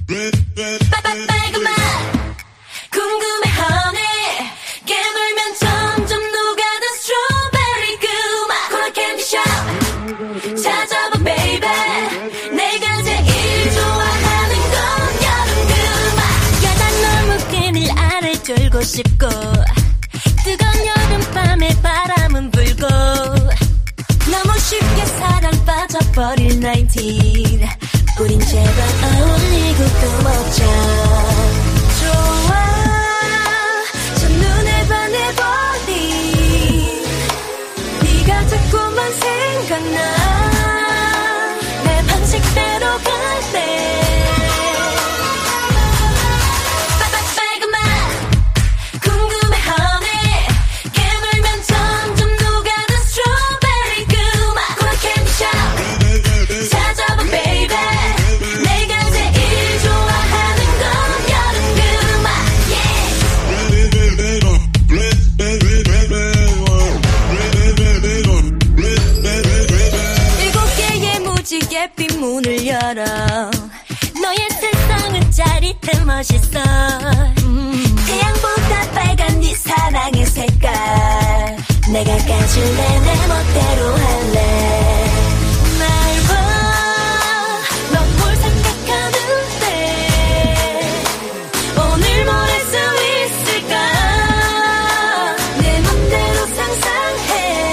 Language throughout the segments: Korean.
빨간맛 궁금해 honey 깨물면 점점 녹아든 스트로베리 그 맛 코라 캔디샵 찾아봐 baby 내가 제일 좋아하는 건 여름 그 맛 야단 너무 끈을 알을 졸고 싶고 뜨거운 여름밤에 바람은 불고 너무 쉽게 사랑 빠져버릴 19 우린 제발 어울리고 또 먹자 좋아 첫눈에 반해버린 네가 자꾸만 생각나 내 방식대로 갈래 예쁜 문을 열어 너의 세상은 짜릿해 멋있어 태양보다 빨간 네 사랑의 색깔 내가 가질래 내 멋대로 할래 날 봐 너 뭘 생각하는데 오늘 뭘 할 수 있을까 내 맘대로 상상해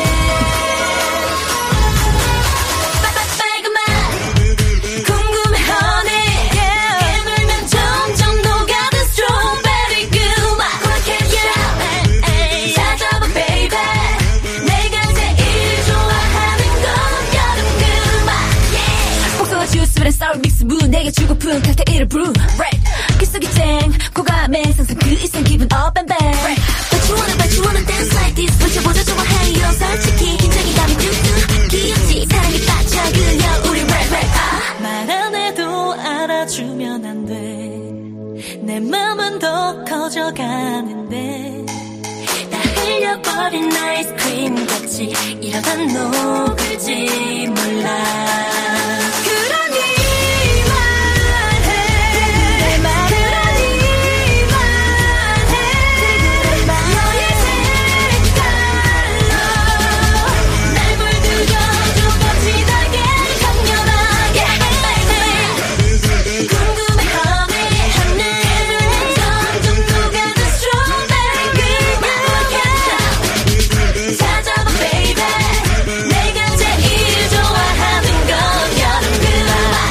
sour 믹스 부 내게 주고픈 칵테일을 brew red 귓속이 쨍 고감에 상상 그 이상 기분 up and back But you wanna dance like this 붙여보자 좋아해요 솔직히 긴장이 감이 뚝뚝 귀엽지 사랑에 빠져 그냥 우리 red 말 안 해도 알아주면 안 돼 내 맘은 더 커져가는데 다 흘려버린 아이스크림 같이 이러다 녹을지 몰라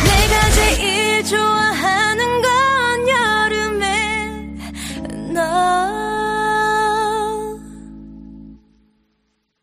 너